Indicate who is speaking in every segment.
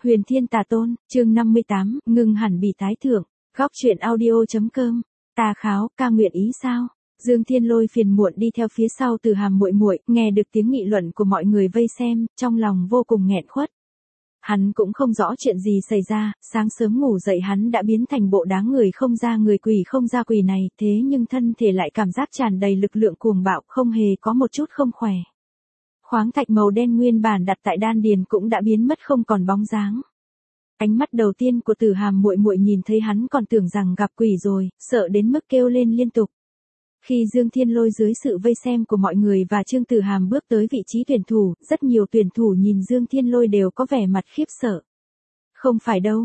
Speaker 1: Huyền Thiên Tà Tôn, chương 58, ngừng hẳn bị tái thưởng. Góc truyện audio.com. Tà Kháo, ca nguyện ý sao? Dương Thiên Lôi phiền muộn đi theo phía sau Từ Hàm muội muội, nghe được tiếng nghị luận của mọi người vây xem, trong lòng vô cùng nghẹn khuất. Hắn cũng không rõ chuyện gì xảy ra, sáng sớm ngủ dậy hắn đã biến thành bộ dáng người không ra người quỷ không ra quỷ này, thế nhưng thân thể lại cảm giác tràn đầy lực lượng cuồng bạo, không hề có một chút không khỏe. Khoáng thạch màu đen nguyên bản đặt tại đan điền cũng đã biến mất không còn bóng dáng. Ánh mắt đầu tiên của Từ Hàm muội muội nhìn thấy hắn còn tưởng rằng gặp quỷ rồi, sợ đến mức kêu lên liên tục. Khi Dương Thiên Lôi dưới sự vây xem của mọi người và Trương Từ Hàm bước tới vị trí tuyển thủ, rất nhiều tuyển thủ nhìn Dương Thiên Lôi đều có vẻ mặt khiếp sợ. Không phải đâu,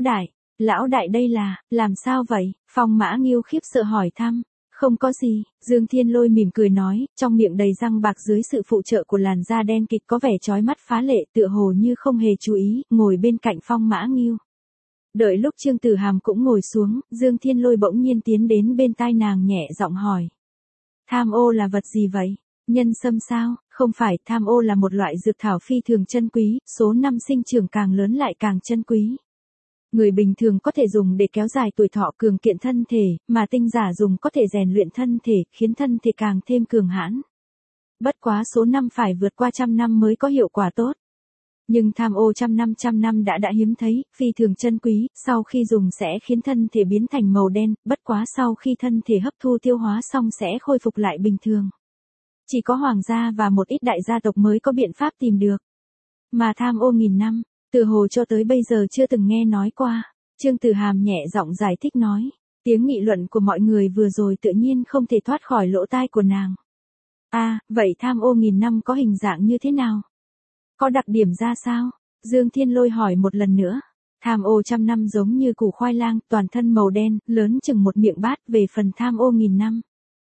Speaker 1: lão đại đây là, làm sao vậy? Phong Mã Nghiêu khiếp sợ hỏi thăm. Không có gì, Dương Thiên Lôi mỉm cười nói, trong miệng đầy răng bạc dưới sự phụ trợ của làn da đen kịt có vẻ chói mắt phá lệ, tựa hồ như không hề chú ý, ngồi bên cạnh Phong Mã Nghiêu. Đợi lúc Trương Từ Hàm cũng ngồi xuống, Dương Thiên Lôi bỗng nhiên tiến đến bên tai nàng nhẹ giọng hỏi. Tham ô là vật gì vậy? Nhân sâm sao? Không phải, tham ô là một loại dược thảo phi thường chân quý, số năm sinh trưởng càng lớn lại càng chân quý. Người bình thường có thể dùng để kéo dài tuổi thọ cường kiện thân thể, mà tinh giả dùng có thể rèn luyện thân thể, khiến thân thể càng thêm cường hãn. Bất quá số năm phải vượt qua 100 năm mới có hiệu quả tốt. Nhưng tham ô 100 năm đã hiếm thấy, phi thường chân quý, sau khi dùng sẽ khiến thân thể biến thành màu đen, bất quá sau khi thân thể hấp thu tiêu hóa xong sẽ khôi phục lại bình thường. Chỉ có hoàng gia và một ít đại gia tộc mới có biện pháp tìm được. Mà tham ô 1000 năm, từ hồ cho tới bây giờ chưa từng nghe nói qua. Trương Từ Hàm nhẹ giọng giải thích nói. Tiếng nghị luận của mọi người vừa rồi tự nhiên không thể thoát khỏi lỗ tai của nàng. Vậy tham ô 1000 năm có hình dạng như thế nào? Có đặc điểm ra sao? Dương Thiên Lôi hỏi một lần nữa. Tham ô 100 năm giống như củ khoai lang, toàn thân màu đen, lớn chừng một miệng bát, về phần tham ô 1000 năm.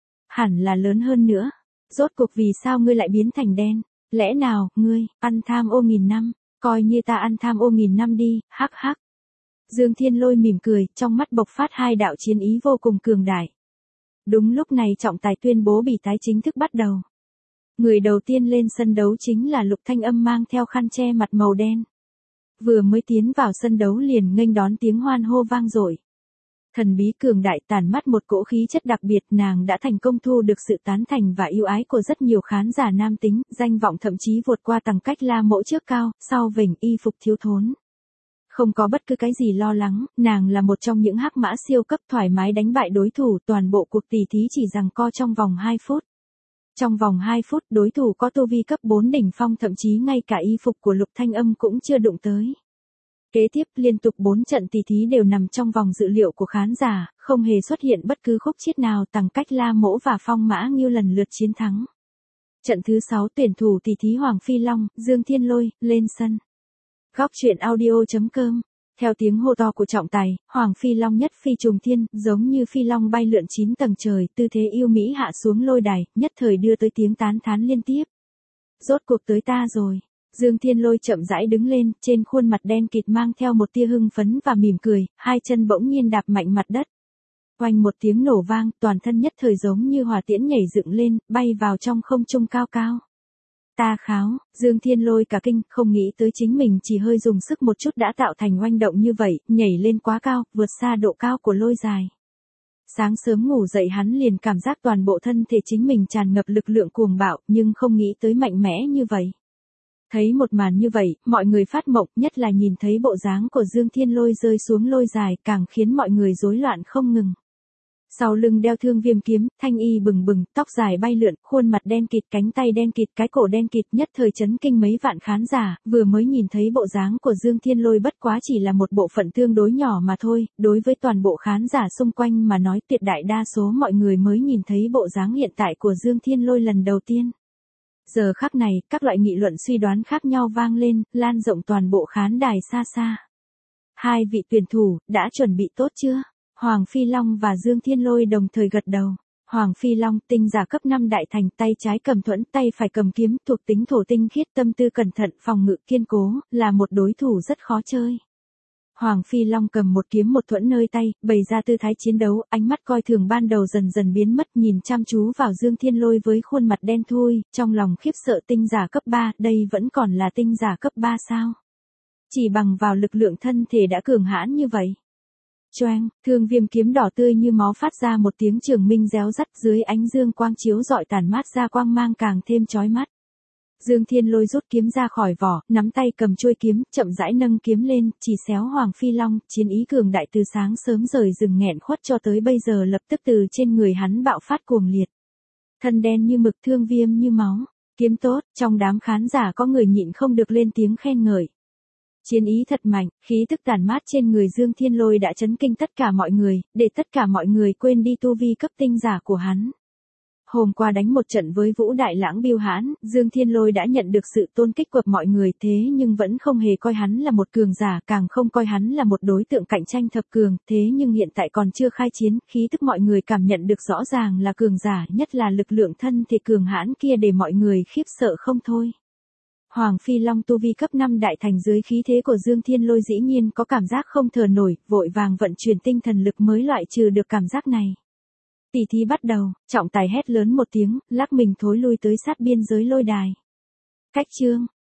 Speaker 1: Hẳn là lớn hơn nữa. Rốt cuộc vì sao ngươi lại biến thành đen? Lẽ nào, ngươi, ăn tham ô 1000 năm? Coi như ta ăn tham ô 1000 năm đi, hắc hắc. Dương Thiên Lôi mỉm cười, trong mắt bộc phát hai đạo chiến ý vô cùng cường đại. Đúng lúc này trọng tài tuyên bố比tái chính thức bắt đầu. Người đầu tiên lên sân đấu chính là Lục Thanh Âm mang theo khăn che mặt màu đen. Vừa mới tiến vào sân đấu liền nghênh đón tiếng hoan hô vang dội. Thần bí cường đại tản mắt một cỗ khí chất đặc biệt, nàng đã thành công thu được sự tán thành và yêu ái của rất nhiều khán giả nam tính, danh vọng thậm chí vượt qua Tằng Cách La Mẫu trước cao, sau vểnh y phục thiếu thốn. Không có bất cứ cái gì lo lắng, nàng là một trong những hắc mã siêu cấp thoải mái đánh bại đối thủ, toàn bộ cuộc tỷ thí chỉ giằng co trong vòng 2 phút. Trong vòng 2 phút, đối thủ có tu vi cấp 4 đỉnh phong, thậm chí ngay cả y phục của Lục Thanh Âm cũng chưa đụng tới. Kế tiếp liên tục 4 trận tỷ thí đều nằm trong vòng dự liệu của khán giả, không hề xuất hiện bất cứ khúc chiết nào, Tằng Cách La Mẫu và Phong Mã Nghiêu lần lượt chiến thắng. Trận thứ 6 tuyển thủ tỷ thí Hoàng Phi Long, Dương Thiên Lôi, lên sân. Góc truyện audio.com. Theo tiếng hô to của trọng tài, Hoàng Phi Long nhất phi trùng thiên, giống như phi long bay lượn 9 tầng trời, tư thế yêu mỹ hạ xuống lôi đài, nhất thời đưa tới tiếng tán thán liên tiếp. Rốt cuộc tới ta rồi. Dương Thiên Lôi chậm rãi đứng lên, trên khuôn mặt đen kịt mang theo một tia hưng phấn và mỉm cười, hai chân bỗng nhiên đạp mạnh mặt đất. Oanh một tiếng nổ vang, toàn thân nhất thời giống như hỏa tiễn nhảy dựng lên, bay vào trong không trung cao cao. Ta kháo, Dương Thiên Lôi cả kinh, không nghĩ tới chính mình chỉ hơi dùng sức một chút đã tạo thành oanh động như vậy, nhảy lên quá cao, vượt xa độ cao của lôi dài. Sáng sớm ngủ dậy hắn liền cảm giác toàn bộ thân thể chính mình tràn ngập lực lượng cuồng bạo, nhưng không nghĩ tới mạnh mẽ như vậy. Thấy một màn như vậy, mọi người phát mộng, nhất là nhìn thấy bộ dáng của Dương Thiên Lôi rơi xuống lôi dài, càng khiến mọi người rối loạn không ngừng. Sau lưng đeo thương viêm kiếm, thanh y bừng bừng, tóc dài bay lượn, khuôn mặt đen kịt, cánh tay đen kịt, cái cổ đen kịt, nhất thời chấn kinh mấy vạn khán giả, vừa mới nhìn thấy bộ dáng của Dương Thiên Lôi bất quá chỉ là một bộ phận tương đối nhỏ mà thôi, đối với toàn bộ khán giả xung quanh mà nói, tuyệt đại đa số mọi người mới nhìn thấy bộ dáng hiện tại của Dương Thiên Lôi lần đầu tiên. Giờ khắc này, các loại nghị luận suy đoán khác nhau vang lên, lan rộng toàn bộ khán đài xa xa. Hai vị tuyển thủ, đã chuẩn bị tốt chưa? Hoàng Phi Long và Dương Thiên Lôi đồng thời gật đầu. Hoàng Phi Long, tinh giả cấp 5 đại thành, tay trái cầm thuẫn, tay phải cầm kiếm, thuộc tính thổ tinh khiết, tâm tư cẩn thận, phòng ngự kiên cố, là một đối thủ rất khó chơi. Hoàng Phi Long cầm một kiếm một thuẫn nơi tay, bày ra tư thái chiến đấu, ánh mắt coi thường ban đầu dần dần biến mất, nhìn chăm chú vào Dương Thiên Lôi với khuôn mặt đen thui, trong lòng khiếp sợ, tinh giả cấp 3, đây vẫn còn là tinh giả cấp 3 sao? Chỉ bằng vào lực lượng thân thể đã cường hãn như vậy. Choang, thương viêm kiếm đỏ tươi như máu phát ra một tiếng trường minh réo rắt, dưới ánh dương quang chiếu rọi tản mát ra quang mang càng thêm chói mắt. Dương Thiên Lôi rút kiếm ra khỏi vỏ, nắm tay cầm chuôi kiếm, chậm rãi nâng kiếm lên, chỉ xéo Hoàng Phi Long, chiến ý cường đại từ sáng sớm rời rừng nghẹn khuất cho tới bây giờ lập tức từ trên người hắn bạo phát cuồng liệt. Thân đen như mực, thương viêm như máu, kiếm tốt, trong đám khán giả có người nhịn không được lên tiếng khen ngợi. Chiến ý thật mạnh, khí tức tản mát trên người Dương Thiên Lôi đã chấn kinh tất cả mọi người, để tất cả mọi người quên đi tu vi cấp tinh giả của hắn. Hôm qua đánh một trận với Vũ Đại Lãng Bưu Hãn, Dương Thiên Lôi đã nhận được sự tôn kính của mọi người thế nhưng vẫn không hề coi hắn là một cường giả, càng không coi hắn là một đối tượng cạnh tranh thập cường, thế nhưng hiện tại còn chưa khai chiến, khí tức mọi người cảm nhận được rõ ràng là cường giả, nhất là lực lượng thân thể cường hãn kia để mọi người khiếp sợ không thôi. Hoàng Phi Long tu vi cấp 5 đại thành dưới khí thế của Dương Thiên Lôi dĩ nhiên có cảm giác không thở nổi, vội vàng vận chuyển tinh thần lực mới loại trừ được cảm giác này. Tỷ thí bắt đầu, trọng tài hét lớn một tiếng, lắc mình thối lui tới sát biên giới lôi đài. Cách chương,